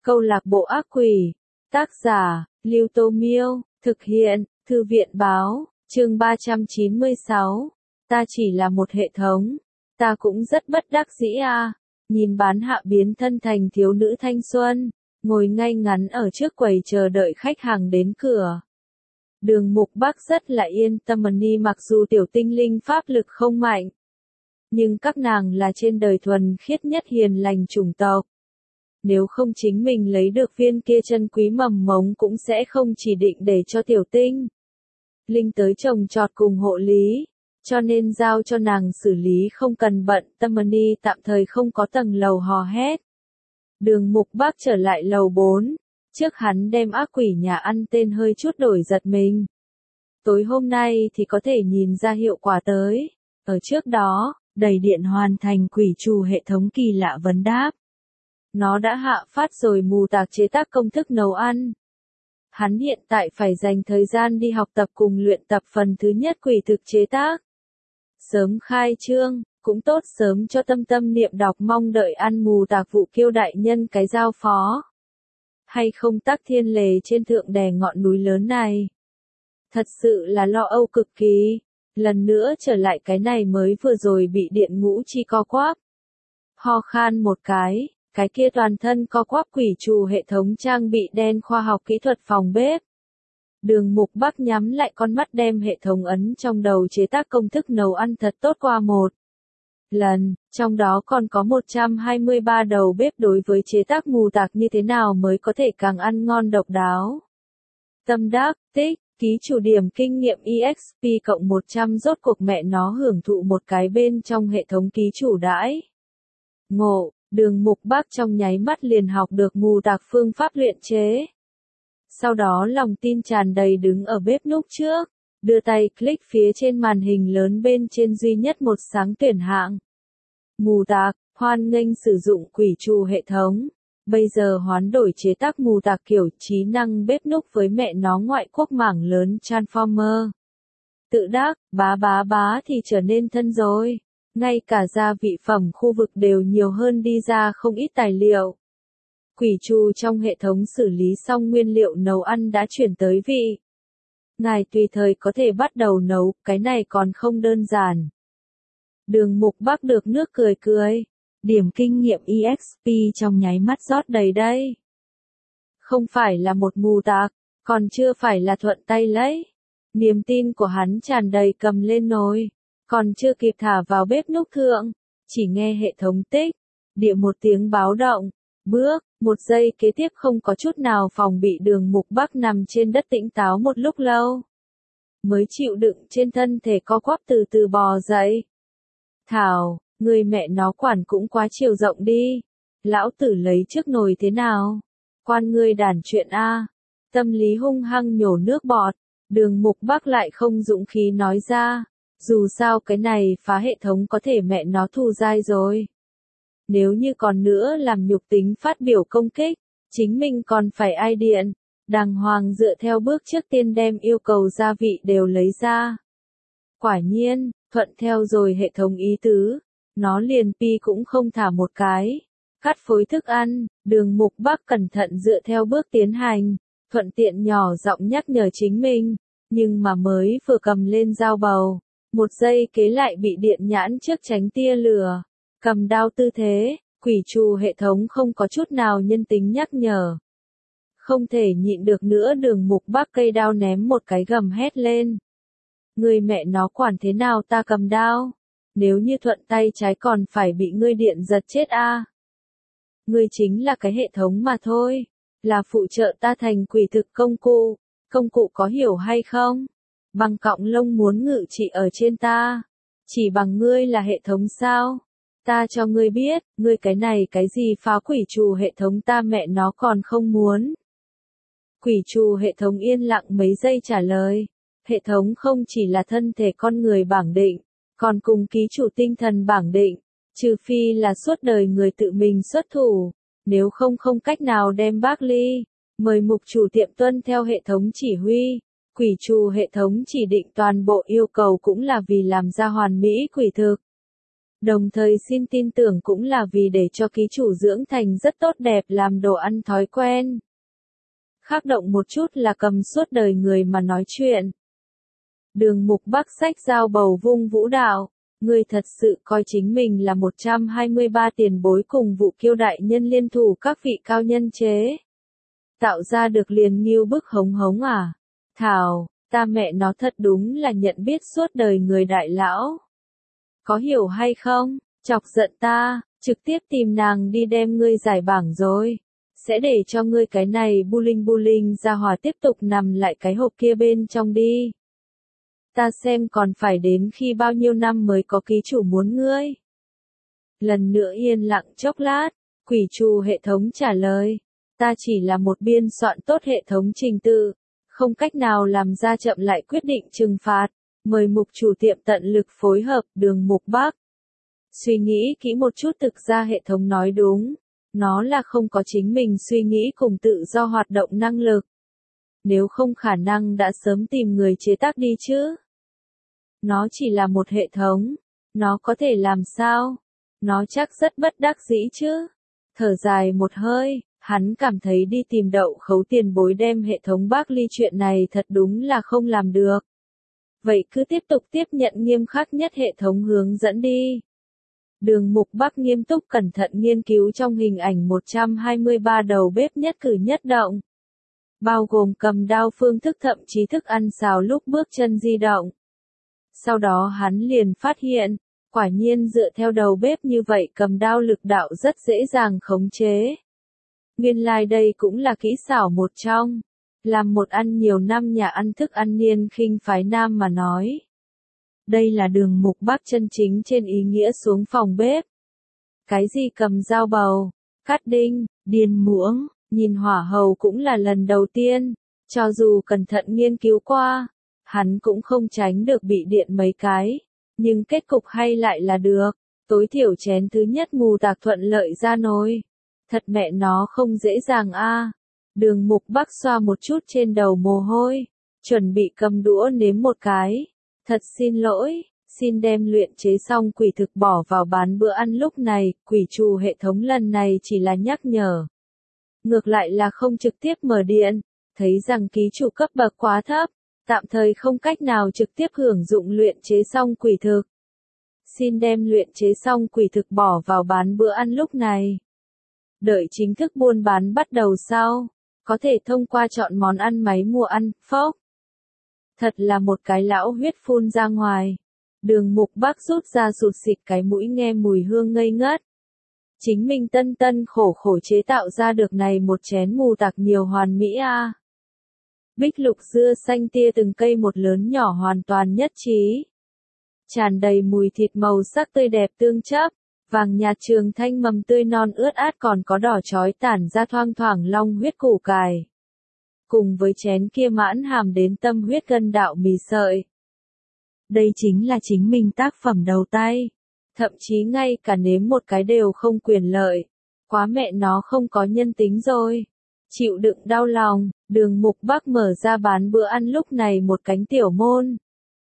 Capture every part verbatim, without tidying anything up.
Câu lạc bộ ác quỷ. Tác giả, Lưu Tô Miêu. Thực hiện, Thư viện Báo. Chương ba trăm chín mươi sáu. Ta chỉ là một hệ thống. Ta cũng rất bất đắc dĩ à. Nhìn bán hạ biến thân thành thiếu nữ thanh xuân, ngồi ngay ngắn ở trước quầy chờ đợi khách hàng đến cửa. Đường Mục Bắc rất là yên tâm ni mặc dù tiểu tinh linh pháp lực không mạnh. Nhưng các nàng là trên đời thuần khiết nhất hiền lành chủng tộc. Nếu không chính mình lấy được viên kia chân quý mầm mống cũng sẽ không chỉ định để cho tiểu tinh linh tới trồng trọt cùng hộ lý. Cho nên giao cho nàng xử lý không cần bận, Tâm Ni tạm thời không có tầng lầu hò hét. Đường Mục Bắc trở lại lầu bốn, trước hắn đem ác quỷ nhà ăn tên hơi chút đổi giật mình. Tối hôm nay thì có thể nhìn ra hiệu quả tới. Ở trước đó, đầy điện hoàn thành quỷ trù hệ thống kỳ lạ vấn đáp. Nó đã hạ phát rồi mù tạc chế tác công thức nấu ăn. Hắn hiện tại phải dành thời gian đi học tập cùng luyện tập phần thứ nhất quỷ thực chế tác. Sớm khai trương, cũng tốt sớm cho tâm tâm niệm đọc mong đợi ăn mù tạc vụ kiêu đại nhân cái giao phó. Hay không tắc thiên lề trên thượng đè ngọn núi lớn này. Thật sự là lo âu cực kỳ. Lần nữa trở lại cái này mới vừa rồi bị điện ngũ chi co quắp. Ho khan một cái, cái kia toàn thân co quắp quỷ trù hệ thống trang bị đen khoa học kỹ thuật phòng bếp. Đường Mục Bắc nhắm lại con mắt đem hệ thống ấn trong đầu chế tác công thức nấu ăn thật tốt qua một lần, trong đó còn có một trăm hai mươi ba đầu bếp đối với chế tác mù tạc như thế nào mới có thể càng ăn ngon độc đáo. Tâm đắc, tích, ký chủ điểm kinh nghiệm e ích pê cộng một trăm rốt cuộc mẹ nó hưởng thụ một cái bên trong hệ thống ký chủ đãi. Ngộ, Đường Mục Bắc trong nháy mắt liền học được mù tạc phương pháp luyện chế. Sau đó lòng tin tràn đầy đứng ở bếp núc trước, đưa tay click phía trên màn hình lớn bên trên duy nhất một sáng tuyển hạng. Mù tạc, hoan nghênh sử dụng quỷ trù hệ thống. Bây giờ hoán đổi chế tác mù tạc kiểu trí năng bếp núc với mẹ nó ngoại quốc mảng lớn Transformer. Tự đắc, bá bá bá thì trở nên thân rồi. Ngay cả gia vị phẩm khu vực đều nhiều hơn đi ra không ít tài liệu. Quỷ trù trong hệ thống xử lý xong nguyên liệu nấu ăn đã chuyển tới vị. Ngài tùy thời có thể bắt đầu nấu, cái này còn không đơn giản. Đường Mục Bắc được nước cười cười. Điểm kinh nghiệm e ích pê trong nháy mắt rót đầy đây. Không phải là một mù tạc, còn chưa phải là thuận tay lấy. Niềm tin của hắn tràn đầy cầm lên nồi. Còn chưa kịp thả vào bếp núc thượng, chỉ nghe hệ thống tích, địa một tiếng báo động, bước, một giây kế tiếp không có chút nào phòng bị Đường Mục Bắc nằm trên đất tĩnh táo một lúc lâu. Mới chịu đựng trên thân thể co quắp từ từ bò dậy. Thảo, người mẹ nó quản cũng quá chiều rộng đi. Lão tử lấy trước nồi thế nào? Quan ngươi đàn chuyện a. Tâm lý hung hăng nhổ nước bọt, Đường Mục Bắc lại không dũng khí nói ra. Dù sao cái này phá hệ thống có thể mẹ nó thù dai rồi. Nếu như còn nữa làm nhục tính phát biểu công kích, chính mình còn phải ai điện, đàng hoàng dựa theo bước trước tiên đem yêu cầu gia vị đều lấy ra. Quả nhiên, thuận theo rồi hệ thống ý tứ, nó liền pi cũng không thả một cái. Cắt phối thức ăn, Đường Mục Bắc cẩn thận dựa theo bước tiến hành, thuận tiện nhỏ giọng nhắc nhở chính mình, nhưng mà mới vừa cầm lên dao bầu. Một giây kế lại bị điện nhãn trước tránh tia lửa. Cầm đao tư thế, quỷ trù hệ thống không có chút nào nhân tính nhắc nhở. Không thể nhịn được nữa Đường Mục Bắc cây đao ném một cái gầm hét lên. Người mẹ nó quản thế nào ta cầm đao? Nếu như thuận tay trái còn phải bị ngươi điện giật chết a. À? Ngươi chính là cái hệ thống mà thôi. Là phụ trợ ta thành quỷ thực công cụ. Công cụ có hiểu hay không? Bằng cọng lông muốn ngự trị ở trên ta. Chỉ bằng ngươi là hệ thống sao? Ta cho ngươi biết, ngươi cái này cái gì phá quỷ trù hệ thống ta mẹ nó còn không muốn. Quỷ trù hệ thống yên lặng mấy giây trả lời. Hệ thống không chỉ là thân thể con người bảng định, còn cùng ký chủ tinh thần bảng định. Trừ phi là suốt đời người tự mình xuất thủ. Nếu không không cách nào đem bác ly. Mời mục chủ tiệm tuân theo hệ thống chỉ huy. Quỷ trù hệ thống chỉ định toàn bộ yêu cầu cũng là vì làm ra hoàn mỹ quỷ thực. Đồng thời xin tin tưởng cũng là vì để cho ký chủ dưỡng thành rất tốt đẹp làm đồ ăn thói quen. Khác động một chút là cầm suốt đời người mà nói chuyện. Đường Mục Bắc xách dao bầu vung vũ đạo. Ngươi thật sự coi chính mình là một trăm hai mươi ba tiền bối cùng Vũ Kiêu đại nhân liên thủ các vị cao nhân chế. Tạo ra được liền nghiêu bức hống hống à? Thảo, ta mẹ nó thật đúng là nhận biết suốt đời người đại lão. Có hiểu hay không? Chọc giận ta, trực tiếp tìm nàng đi đem ngươi giải bảng rồi. Sẽ để cho ngươi cái này bu linh bu linh ra hòa tiếp tục nằm lại cái hộp kia bên trong đi. Ta xem còn phải đến khi bao nhiêu năm mới có ký chủ muốn ngươi. Lần nữa yên lặng chốc lát, quỷ trù hệ thống trả lời. Ta chỉ là một biên soạn tốt hệ thống trình tự, không cách nào làm ra chậm lại quyết định trừng phạt. Mời mục chủ tiệm tận lực phối hợp. Đường Mục Bắc. Suy nghĩ kỹ một chút, thực ra hệ thống nói đúng. Nó là không có chính mình suy nghĩ cùng tự do hoạt động năng lực. Nếu không khả năng đã sớm tìm người chế tác đi chứ. Nó chỉ là một hệ thống. Nó có thể làm sao? Nó chắc rất bất đắc dĩ chứ. Thở dài một hơi, hắn cảm thấy đi tìm Đậu Khấu tiền bối đem hệ thống bác ly chuyện này thật đúng là không làm được. Vậy cứ tiếp tục tiếp nhận nghiêm khắc nhất hệ thống hướng dẫn đi. Đường Mục Bắc nghiêm túc cẩn thận nghiên cứu trong hình ảnh một trăm hai mươi ba đầu bếp nhất cử nhất động. Bao gồm cầm đao phương thức thậm chí thức ăn xào lúc bước chân di động. Sau đó hắn liền phát hiện, quả nhiên dựa theo đầu bếp như vậy cầm đao lực đạo rất dễ dàng khống chế. Nguyên lai like đây cũng là kỹ xảo một trong. Làm một ăn nhiều năm nhà ăn thức ăn niên khinh phái nam mà nói. Đây là Đường Mục Bắc chân chính trên ý nghĩa xuống phòng bếp. Cái gì cầm dao bầu, cắt đinh, điền muỗng, nhìn hỏa hầu cũng là lần đầu tiên. Cho dù cẩn thận nghiên cứu qua, hắn cũng không tránh được bị điện mấy cái. Nhưng kết cục hay lại là được. Tối thiểu chén thứ nhất mù tạc thuận lợi ra nồi. Thật mẹ nó không dễ dàng a. Đường Mục Bắc xoa một chút trên đầu mồ hôi, chuẩn bị cầm đũa nếm một cái. Thật xin lỗi, xin đem luyện chế xong quỷ thực bỏ vào bán bữa ăn lúc này, quỷ trù hệ thống lần này chỉ là nhắc nhở. Ngược lại là không trực tiếp mở điện, thấy rằng ký chủ cấp bậc quá thấp, tạm thời không cách nào trực tiếp hưởng dụng luyện chế xong quỷ thực. Xin đem luyện chế xong quỷ thực bỏ vào bán bữa ăn lúc này. Đợi chính thức buôn bán bắt đầu sau. Có thể thông qua chọn món ăn máy mua ăn, phốc. Thật là một cái lão huyết phun ra ngoài. Đường Mục Bắc rút ra sụt xịt cái mũi nghe mùi hương ngây ngất. Chính mình tân tân khổ khổ chế tạo ra được này một chén mù tạc nhiều hoàn mỹ a. À. Bích lục dưa xanh tia từng cây một lớn nhỏ hoàn toàn nhất trí. Tràn đầy mùi thịt màu sắc tươi đẹp tương chấp. Vàng nhạt trường thanh mầm tươi non ướt át còn có đỏ chói tản ra thoang thoảng long huyết củ cải. Cùng với chén kia mãn hàm đến tâm huyết gân đạo mì sợi. Đây chính là chính mình tác phẩm đầu tay. Thậm chí ngay cả nếm một cái đều không quyền lợi. Quá mẹ nó không có nhân tính rồi. Chịu đựng đau lòng, Đường Mục Bắc mở ra bán bữa ăn lúc này một cánh tiểu môn.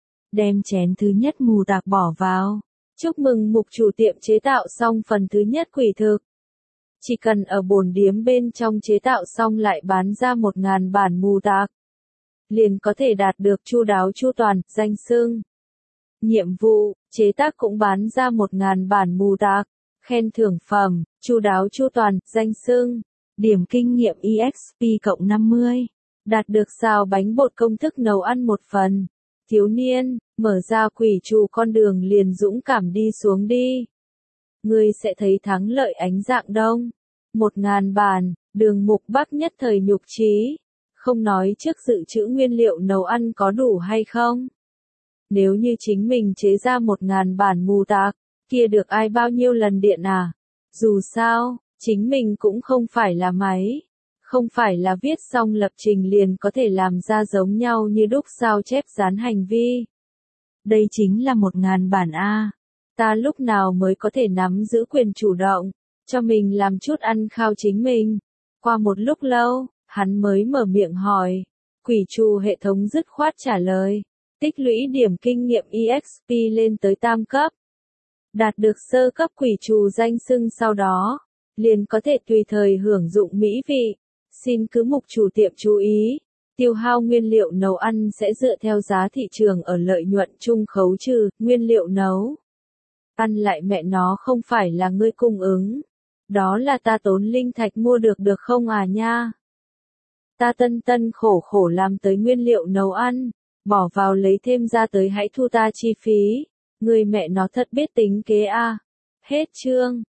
Đem chén thứ nhất mù tạc bỏ vào. Chúc mừng mục chủ tiệm chế tạo xong phần thứ nhất quỷ thực. Chỉ cần ở bồn điếm bên trong chế tạo xong lại bán ra một ngàn bản mù tạc. Liền có thể đạt được chu đáo chu toàn, danh xưng. Nhiệm vụ, chế tác cũng bán ra một ngàn bản mù tạc. Khen thưởng phẩm, chu đáo chu toàn, danh xưng. Điểm kinh nghiệm e ích pê cộng năm mươi. Đạt được xào bánh bột công thức nấu ăn một phần. Thiếu niên, mở ra quỷ trù con đường liền dũng cảm đi xuống đi. Ngươi sẽ thấy thắng lợi ánh dạng đông. Một ngàn bàn, Đường Mục Bắc nhất thời nhục trí. Không nói trước dự trữ nguyên liệu nấu ăn có đủ hay không. Nếu như chính mình chế ra một ngàn bản mù tạc, kia được ai bao nhiêu lần điện à? Dù sao, chính mình cũng không phải là máy. Không phải là viết xong lập trình liền có thể làm ra giống nhau như đúc sao chép dán hành vi. Đây chính là một ngàn bản A. Ta lúc nào mới có thể nắm giữ quyền chủ động, cho mình làm chút ăn khao chính mình. Qua một lúc lâu, hắn mới mở miệng hỏi. Quỷ trù hệ thống dứt khoát trả lời. Tích lũy điểm kinh nghiệm e ích pê lên tới tam cấp. Đạt được sơ cấp quỷ trù danh xưng sau đó, liền có thể tùy thời hưởng dụng mỹ vị. Xin cứ mục chủ tiệm chú ý, tiêu hao nguyên liệu nấu ăn sẽ dựa theo giá thị trường ở lợi nhuận chung khấu trừ nguyên liệu nấu ăn lại mẹ nó không phải là ngươi cung ứng. Đó là ta tốn linh thạch mua được được không à nha. Ta tân tân khổ khổ làm tới nguyên liệu nấu ăn, bỏ vào lấy thêm ra tới hãy thu ta chi phí. Người mẹ nó thật biết tính kế a. Hết chương.